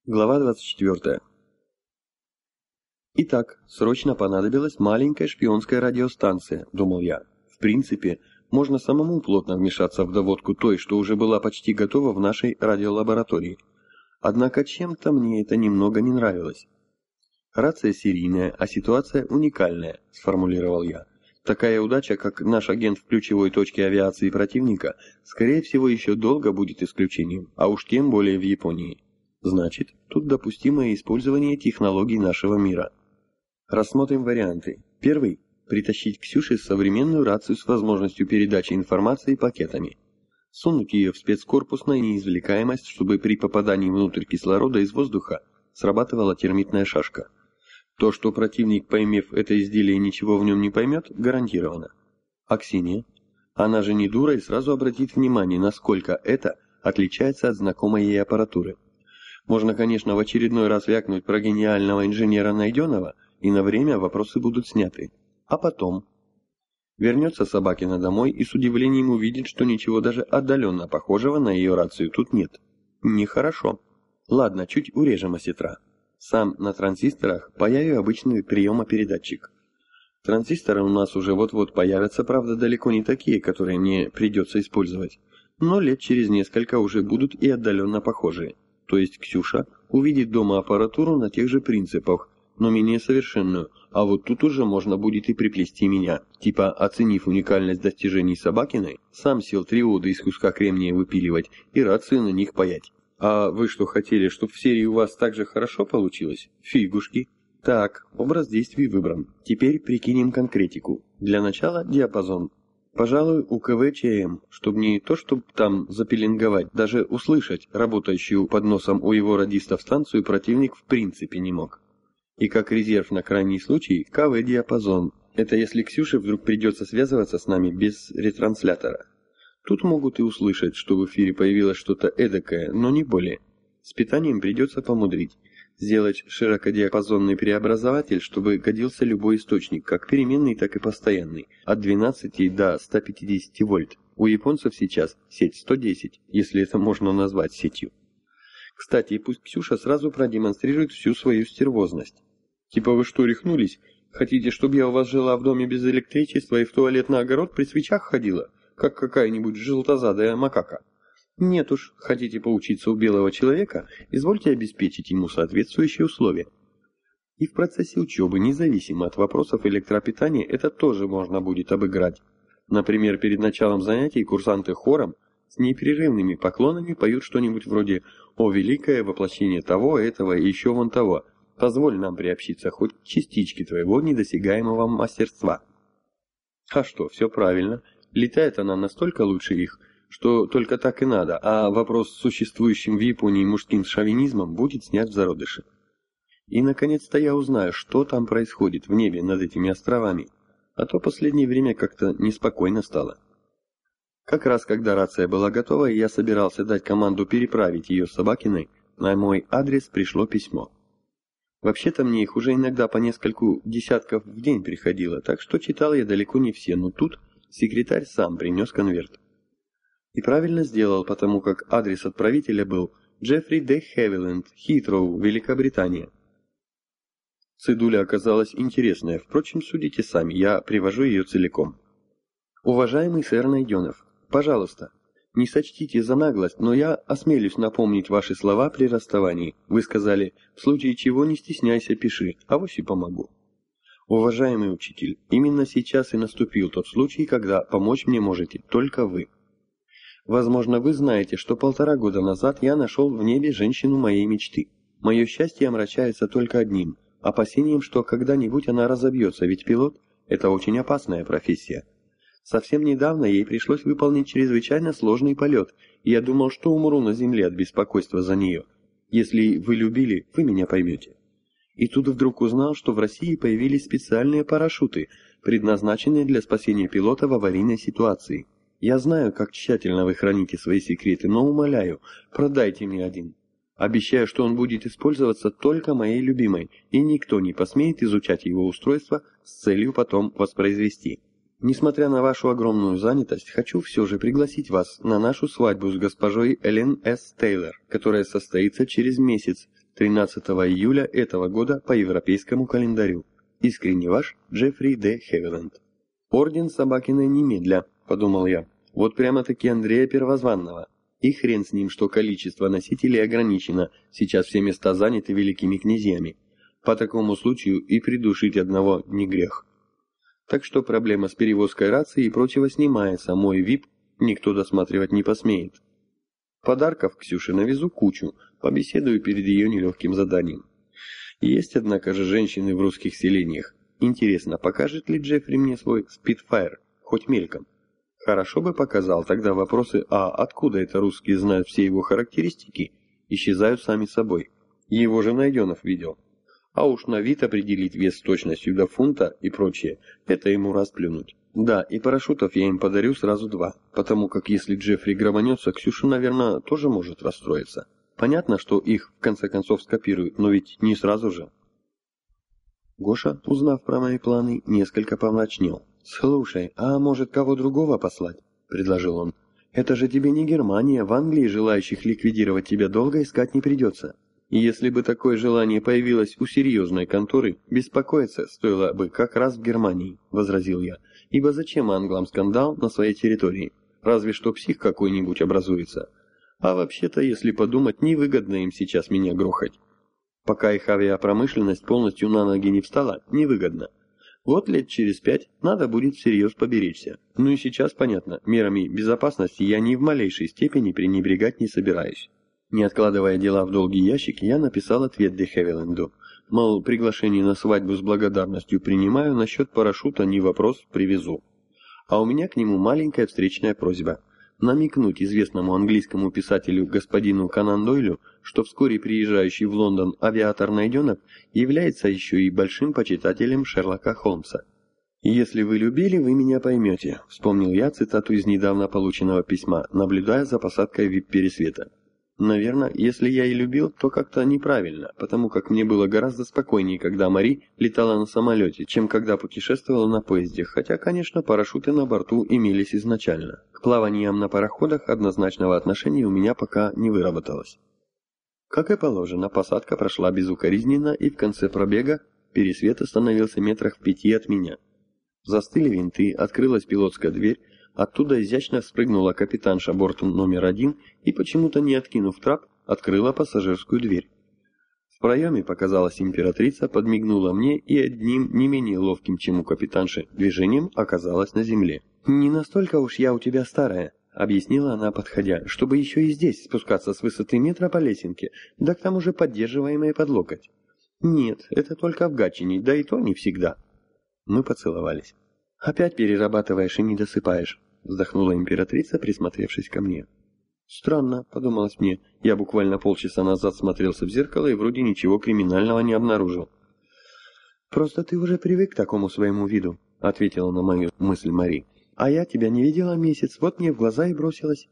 Глава 24. Итак, срочно понадобилась маленькая шпионская радиостанция, думал я. В принципе, можно самому плотно вмешаться в доводку той, что уже была почти готова в нашей радиолаборатории. Однако чем-то мне это немного не нравилось. Рация серийная, а ситуация уникальная, сформулировал я. Такая удача, как наш агент в ключевой точке авиации противника, скорее всего еще долго будет исключением, а уж тем более в Японии. Значит, тут допустимое использование технологий нашего мира. Рассмотрим варианты. Первый – притащить Ксюше современную рацию с возможностью передачи информации пакетами. Сунуть ее в спецкорпусную неизвлекаемость, чтобы при попадании внутрь кислорода из воздуха срабатывала термитная шашка. То, что противник, поймав это изделие, ничего в нем не поймет, гарантировано. А Ксения? Она же не дура и сразу обратит внимание, насколько это отличается от знакомой ей аппаратуры. Можно, конечно, в очередной раз вякнуть про гениального инженера Найденова, и на время вопросы будут сняты. А потом? Вернется Собакина домой и с удивлением увидит, что ничего даже отдаленно похожего на ее рацию тут нет. Нехорошо. Ладно, чуть урежем осетра. Сам на транзисторах появится обычный приемопередатчик. Транзисторы у нас уже вот-вот появятся, правда, далеко не такие, которые мне придется использовать. Но лет через несколько уже будут и отдаленно похожие. То есть Ксюша увидит дома аппаратуру на тех же принципах, но менее совершенную, а вот тут уже можно будет и приплести меня. Типа, оценив уникальность достижений Собакиной, сам сел триоды из куска кремния выпиливать и рации на них паять. А вы что, хотели, чтобы в серии у вас так же хорошо получилось? Фигушки. Так, образ действий выбран. Теперь прикинем конкретику. Для начала диапазон. Пожалуй, у КВ-ЧМ, чтобы не то, чтобы там запеленговать, даже услышать работающую под носом у его радистов станцию противник в принципе не мог. И как резерв на крайний случай, КВ-диапазон. Это если Ксюше вдруг придется связываться с нами без ретранслятора. Тут могут и услышать, что в эфире появилось что-то эдакое, но не более. С питанием придется помудрить. Сделать широкодиапазонный преобразователь, чтобы годился любой источник, как переменный, так и постоянный, от 12 до 150 вольт. У японцев сейчас сеть 110, если это можно назвать сетью. Кстати, пусть Ксюша сразу продемонстрирует всю свою стервозность. Типа вы что, рехнулись? Хотите, чтобы я у вас жила в доме без электричества и в туалет на огород при свечах ходила, как какая-нибудь желтозадая макака? Нет уж, хотите поучиться у белого человека, извольте обеспечить ему соответствующие условия. И в процессе учебы, независимо от вопросов электропитания, это тоже можно будет обыграть. Например, перед началом занятий курсанты хором с непрерывными поклонами поют что-нибудь вроде «О великое воплощение того, этого и еще вон того, позволь нам приобщиться хоть к частичке твоего недосягаемого мастерства». А что, все правильно, летает она настолько лучше их, что только так и надо, а вопрос с существующим в Японии мужским шовинизмом будет снят в зародыше. И наконец-то я узнаю, что там происходит в небе над этими островами, а то последнее время как-то неспокойно стало. Как раз когда рация была готова, и я собирался дать команду переправить ее с Собакиной, на мой адрес пришло письмо. Вообще-то мне их уже иногда по нескольку десятков в день приходило, так что читал я далеко не все, но тут секретарь сам принес конверт. И правильно сделал, потому как адрес отправителя был Джеффри Д. Хевиленд, Хитроу, Великобритания. Цедуля оказалась интересная, впрочем, судите сами, я привожу ее целиком. Уважаемый сэр Найденов, пожалуйста, не сочтите за наглость, но я осмелюсь напомнить ваши слова при расставании. Вы сказали, в случае чего не стесняйся, пиши, авось и помогу. Уважаемый учитель, именно сейчас и наступил тот случай, когда помочь мне можете только вы. Возможно, вы знаете, что 1,5 года назад я нашел в небе женщину моей мечты. Мое счастье омрачается только одним – опасением, что когда-нибудь она разобьется, ведь пилот – это очень опасная профессия. Совсем недавно ей пришлось выполнить чрезвычайно сложный полет, и я думал, что умру на земле от беспокойства за нее. Если вы любили, вы меня поймете. И тут вдруг узнал, что в России появились специальные парашюты, предназначенные для спасения пилота в аварийной ситуации. Я знаю, как тщательно вы храните свои секреты, но умоляю, продайте мне один. Обещаю, что он будет использоваться только моей любимой, и никто не посмеет изучать его устройство с целью потом воспроизвести. Несмотря на вашу огромную занятость, хочу все же пригласить вас на нашу свадьбу с госпожой Эллен С. Тейлор, которая состоится через месяц, 13 июля этого года по европейскому календарю. Искренне ваш, Джеффри Д. Хевиленд. Орден Собакиной немедля, подумал я. Вот прямо-таки Андрея Первозванного. И хрен с ним, что количество носителей ограничено, сейчас все места заняты великими князьями. По такому случаю и придушить одного не грех. Так что проблема с перевозкой рации и прочего снимается, мой ВИП никто досматривать не посмеет. Подарков Ксюше навезу кучу, побеседую перед ее нелегким заданием. Есть, однако же, женщины в русских селениях. Интересно, покажет ли Джеффри мне свой Spitfire, хоть мельком? Хорошо бы показал, тогда вопросы «А откуда это русские знают все его характеристики?» исчезают сами собой. Его же Найденов видел. А уж на вид определить вес с точностью до фунта и прочее, это ему расплюнуть. Да, и парашютов я им подарю сразу 2, потому как если Джеффри грабанется, Ксюша, наверное, тоже может расстроиться. Понятно, что их в конце концов скопируют, но ведь не сразу же. Гоша, узнав про мои планы, несколько помрачнел. «Слушай, а может кого другого послать?» – предложил он. «Это же тебе не Германия, в Англии желающих ликвидировать тебя долго искать не придется. И если бы такое желание появилось у серьезной конторы, беспокоиться стоило бы как раз в Германии», – возразил я. «Ибо зачем англам скандал на своей территории? Разве что псих какой-нибудь образуется. А вообще-то, если подумать, невыгодно им сейчас меня грохать. Пока их авиапромышленность полностью на ноги не встала, невыгодно. Вот лет через 5 надо будет всерьез поберечься. Ну и сейчас, понятно, мерами безопасности я ни в малейшей степени пренебрегать не собираюсь». Не откладывая дела в долгий ящик, я написал ответ Де Хевиленду. Мол, приглашение на свадьбу с благодарностью принимаю, насчет парашюта не вопрос, привезу. А у меня к нему маленькая встречная просьба. Намекнуть известному английскому писателю господину Конан Дойлю, что вскоре приезжающий в Лондон авиатор Найденов является еще и большим почитателем Шерлока Холмса. «Если вы любили, вы меня поймете», — вспомнил я цитату из недавно полученного письма, наблюдая за посадкой вип-пересвета. Наверное, если я и любил, то как-то неправильно, потому как мне было гораздо спокойнее, когда Мари летала на самолете, чем когда путешествовала на поезде, хотя, конечно, парашюты на борту имелись изначально. К плаваниям на пароходах однозначного отношения у меня пока не выработалось. Как и положено, посадка прошла безукоризненно, и в конце пробега пересвет остановился метрах в 5 от меня. Застыли винты, открылась пилотская дверь, оттуда изящно спрыгнула капитанша бортом номер 1 и, почему-то не откинув трап, открыла пассажирскую дверь. В проеме показалась императрица, подмигнула мне и одним не менее ловким, чем у капитанши, движением оказалась на земле. «Не настолько уж я у тебя старая», — объяснила она, подходя, «чтобы еще и здесь спускаться с высоты метра по лесенке, да к тому же поддерживаемой под локоть. Нет, это только в Гатчине, да и то не всегда». Мы поцеловались. «Опять перерабатываешь и не досыпаешь», — вздохнула императрица, присмотревшись ко мне. «Странно», — подумалось мне, я буквально полчаса назад смотрелся в зеркало и вроде ничего криминального не обнаружил. «Просто ты уже привык к такому своему виду», — ответила на мою мысль Мари. «А я тебя не видела месяц, вот мне в глаза и бросилась».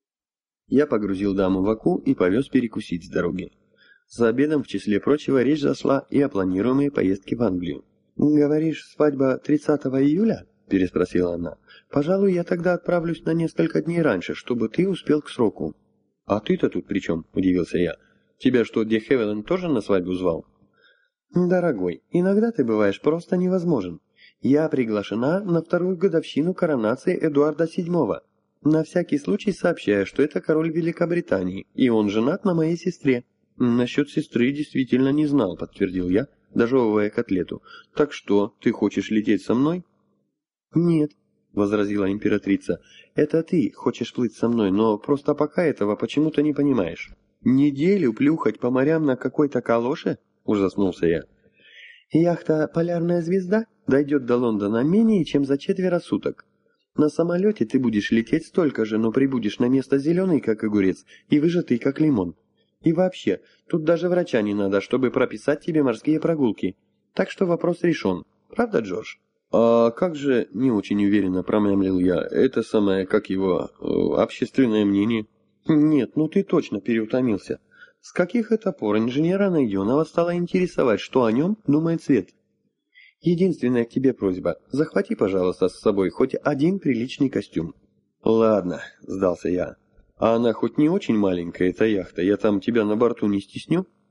Я погрузил даму в Аку и повез перекусить с дороги. За обедом, в числе прочего, речь зашла и о планируемой поездке в Англию. «Говоришь, свадьба 30 июля?» – переспросила она. «Пожалуй, я тогда отправлюсь на несколько дней раньше, чтобы ты успел к сроку». «А ты-то тут при чем?» – удивился я. «Тебя что, Де Хевиленд тоже на свадьбу звал?» «Дорогой, иногда ты бываешь просто невозможен. Я приглашена на 2-ю годовщину коронации Эдуарда VII. На всякий случай сообщаю, что это король Великобритании, и он женат на моей сестре». «Насчет сестры действительно не знал», – подтвердил я, дожевывая котлету. «Так что, ты хочешь лететь со мной?» «Нет», — возразила императрица, — «это ты хочешь плыть со мной, но просто пока этого почему-то не понимаешь». «Неделю плюхать по морям на какой-то калоше?» — ужаснулся я. «Яхта «Полярная звезда» дойдет до Лондона менее чем за 4 суток. На самолете ты будешь лететь столько же, но прибудешь на место зеленый, как огурец, и выжатый, как лимон. И вообще, тут даже врача не надо, чтобы прописать тебе морские прогулки. Так что вопрос решен. Правда, Джордж?» «А как же, не очень уверенно промямлил я, это самое, как его, общественное мнение?» «Нет, ну ты точно переутомился. С каких это пор инженера Найденова стало интересовать, что о нем думает свет? Единственная к тебе просьба, захвати, пожалуйста, с собой хоть один приличный костюм». «Ладно», — сдался я. «А она хоть не очень маленькая, эта яхта, я там тебя на борту не стесню?»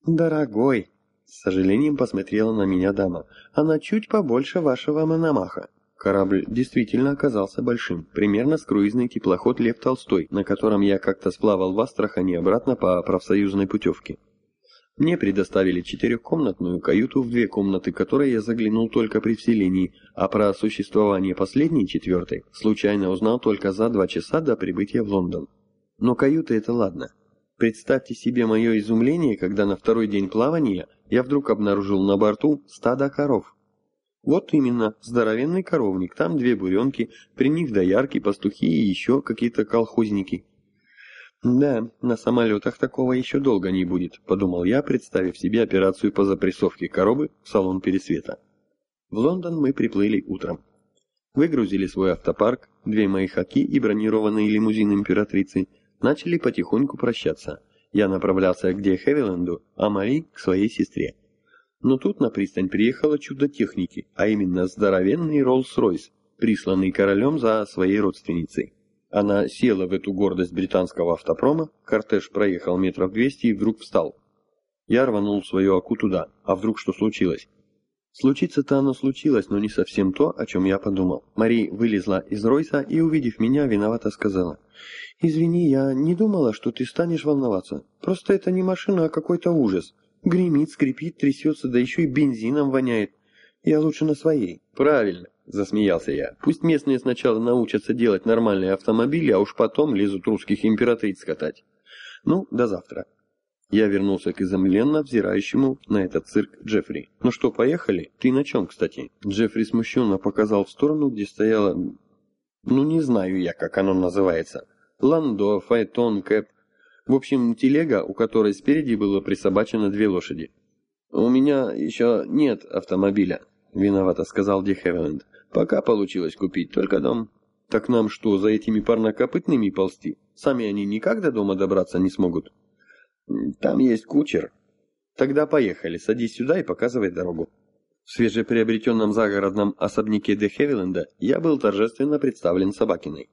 «Дорогой», — с сожалением посмотрела на меня дама, — «она чуть побольше вашего Мономаха». Корабль действительно оказался большим, примерно с круизный теплоход «Лев Толстой», на котором я как-то сплавал в Астрахани обратно по профсоюзной путевке. Мне предоставили 4-комнатную каюту, в 2 комнаты которой я заглянул только при вселении, а про существование последней 4-й случайно узнал только за 2 часа до прибытия в Лондон. Но каюта — это ладно. Представьте себе мое изумление, когда на 2-й день плавания я вдруг обнаружил на борту стадо коров. Вот именно, здоровенный коровник, там 2 буренки, при них доярки, пастухи и еще какие-то колхозники. «Да, на самолетах такого еще долго не будет», — подумал я, представив себе операцию по запрессовке коровы в салон пересвета. В Лондон мы приплыли утром. Выгрузили свой автопарк, 2 мои хаки и бронированный лимузин императрицы, начали потихоньку прощаться. Я направлялся к Де Хевиленду, а Мари к своей сестре. Но тут на пристань приехало чудо техники, а именно здоровенный Роллс-Ройс, присланный королем за своей родственницей. Она села в эту гордость британского автопрома, кортеж проехал метров 200 и вдруг встал. Я рванул свою Аку туда, а вдруг что случилось? Случиться-то оно случилось, но не совсем то, о чем я подумал. Мари вылезла из Ройса и, увидев меня, виновато сказала: «Извини, я не думала, что ты станешь волноваться. Просто это не машина, а какой-то ужас. Гремит, скрипит, трясется, да еще и бензином воняет. Я лучше на своей». «Правильно», — засмеялся я. «Пусть местные сначала научатся делать нормальные автомобили, а уж потом лезут русских императриц катать. Ну, до завтра». Я вернулся к изумленно взирающему на этот цирк Джеффри. «Ну что, поехали? Ты на чем, кстати?» Джеффри смущенно показал в сторону, где стояла... Ну, не знаю я, как оно называется. Ландо, фаэтон, кэп. В общем, телега, у которой спереди было присобачено 2 лошади. «У меня еще нет автомобиля», — виновато сказал Де Хевиленд. «Пока получилось купить, только дом». «Так нам что, за этими парнокопытными ползти? Сами они никак до дома добраться не смогут». «Там есть кучер». «Тогда поехали, садись сюда и показывай дорогу». В свежеприобретенном загородном особняке Де Хевиленда я был торжественно представлен Собакиной.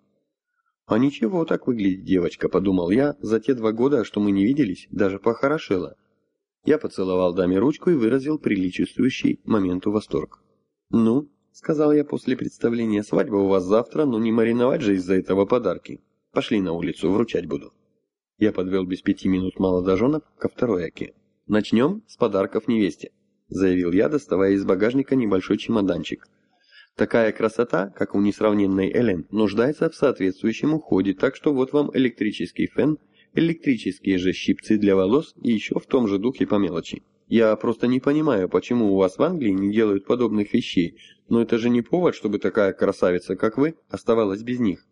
«А ничего так выглядит девочка», — подумал я, за те 2 года, что мы не виделись, даже похорошела. Я поцеловал даме ручку и выразил приличествующий моменту восторг. «Ну», — сказал я после представления, — «свадьба у вас завтра, но не мариновать же из-за этого подарки. Пошли на улицу, вручать буду». Я подвел без 5 минут молодоженов ко 2-й Оке. «Начнем с подарков невесте», — заявил я, доставая из багажника небольшой чемоданчик. «Такая красота, как у несравненной Элен, нуждается в соответствующем уходе, так что вот вам электрический фен, электрические же щипцы для волос и еще в том же духе по мелочи. Я просто не понимаю, почему у вас в Англии не делают подобных вещей, но это же не повод, чтобы такая красавица, как вы, оставалась без них.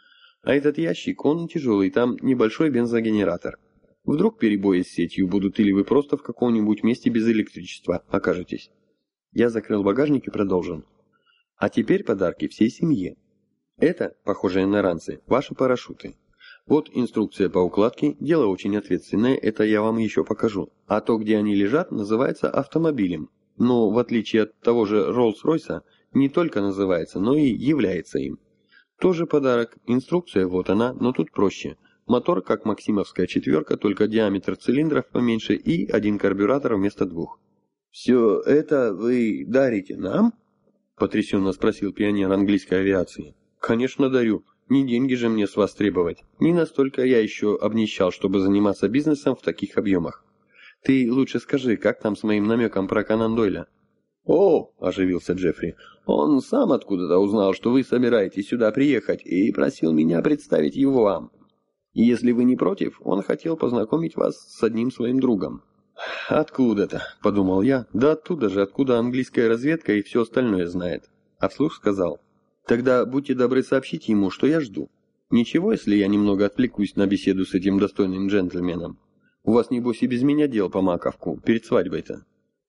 А этот ящик, он тяжелый, там небольшой бензогенератор. Вдруг перебои с сетью будут, или вы просто в каком-нибудь месте без электричества окажетесь». Я закрыл багажник и продолжил. «А теперь подарки всей семье. Это, похожие на ранцы, ваши парашюты. Вот инструкция по укладке, дело очень ответственное, это я вам еще покажу. А то, где они лежат, называется автомобилем. Но, в отличие от того же Роллс-Ройса, не только называется, но и является им. Тоже подарок, инструкция вот она, но тут проще. Мотор, как Максимовская 4, только диаметр цилиндров поменьше и 1 карбюратор вместо 2. «Все это вы дарите нам?» — потрясенно спросил пионер английской авиации. «Конечно дарю. Не деньги же мне с вас требовать. Не настолько я еще обнищал, чтобы заниматься бизнесом в таких объемах. Ты лучше скажи, как там с моим намеком про Конан Дойля?» «О!» — оживился Джеффри. «Он сам откуда-то узнал, что вы собираетесь сюда приехать, и просил меня представить его вам. И если вы не против, он хотел познакомить вас с одним своим другом». «Откуда-то?» — подумал я. «Да оттуда же, откуда английская разведка и все остальное знает». А вслух сказал: «Тогда будьте добры сообщить ему, что я жду. Ничего, если я немного отвлекусь на беседу с этим достойным джентльменом? У вас, небось, и без меня дел по маковку, перед свадьбой-то».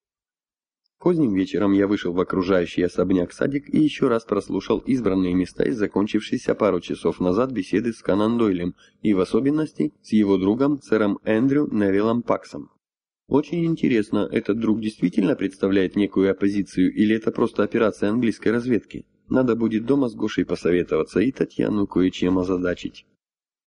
Поздним вечером я вышел в окружающий особняк садик и еще раз прослушал избранные места из закончившейся пару часов назад беседы с Конан Дойлем и в особенности с его другом сэром Эндрю Невиллом Паксом. Очень интересно, этот друг действительно представляет некую оппозицию или это просто операция английской разведки? Надо будет дома с Гошей посоветоваться и Татьяну кое-чем озадачить.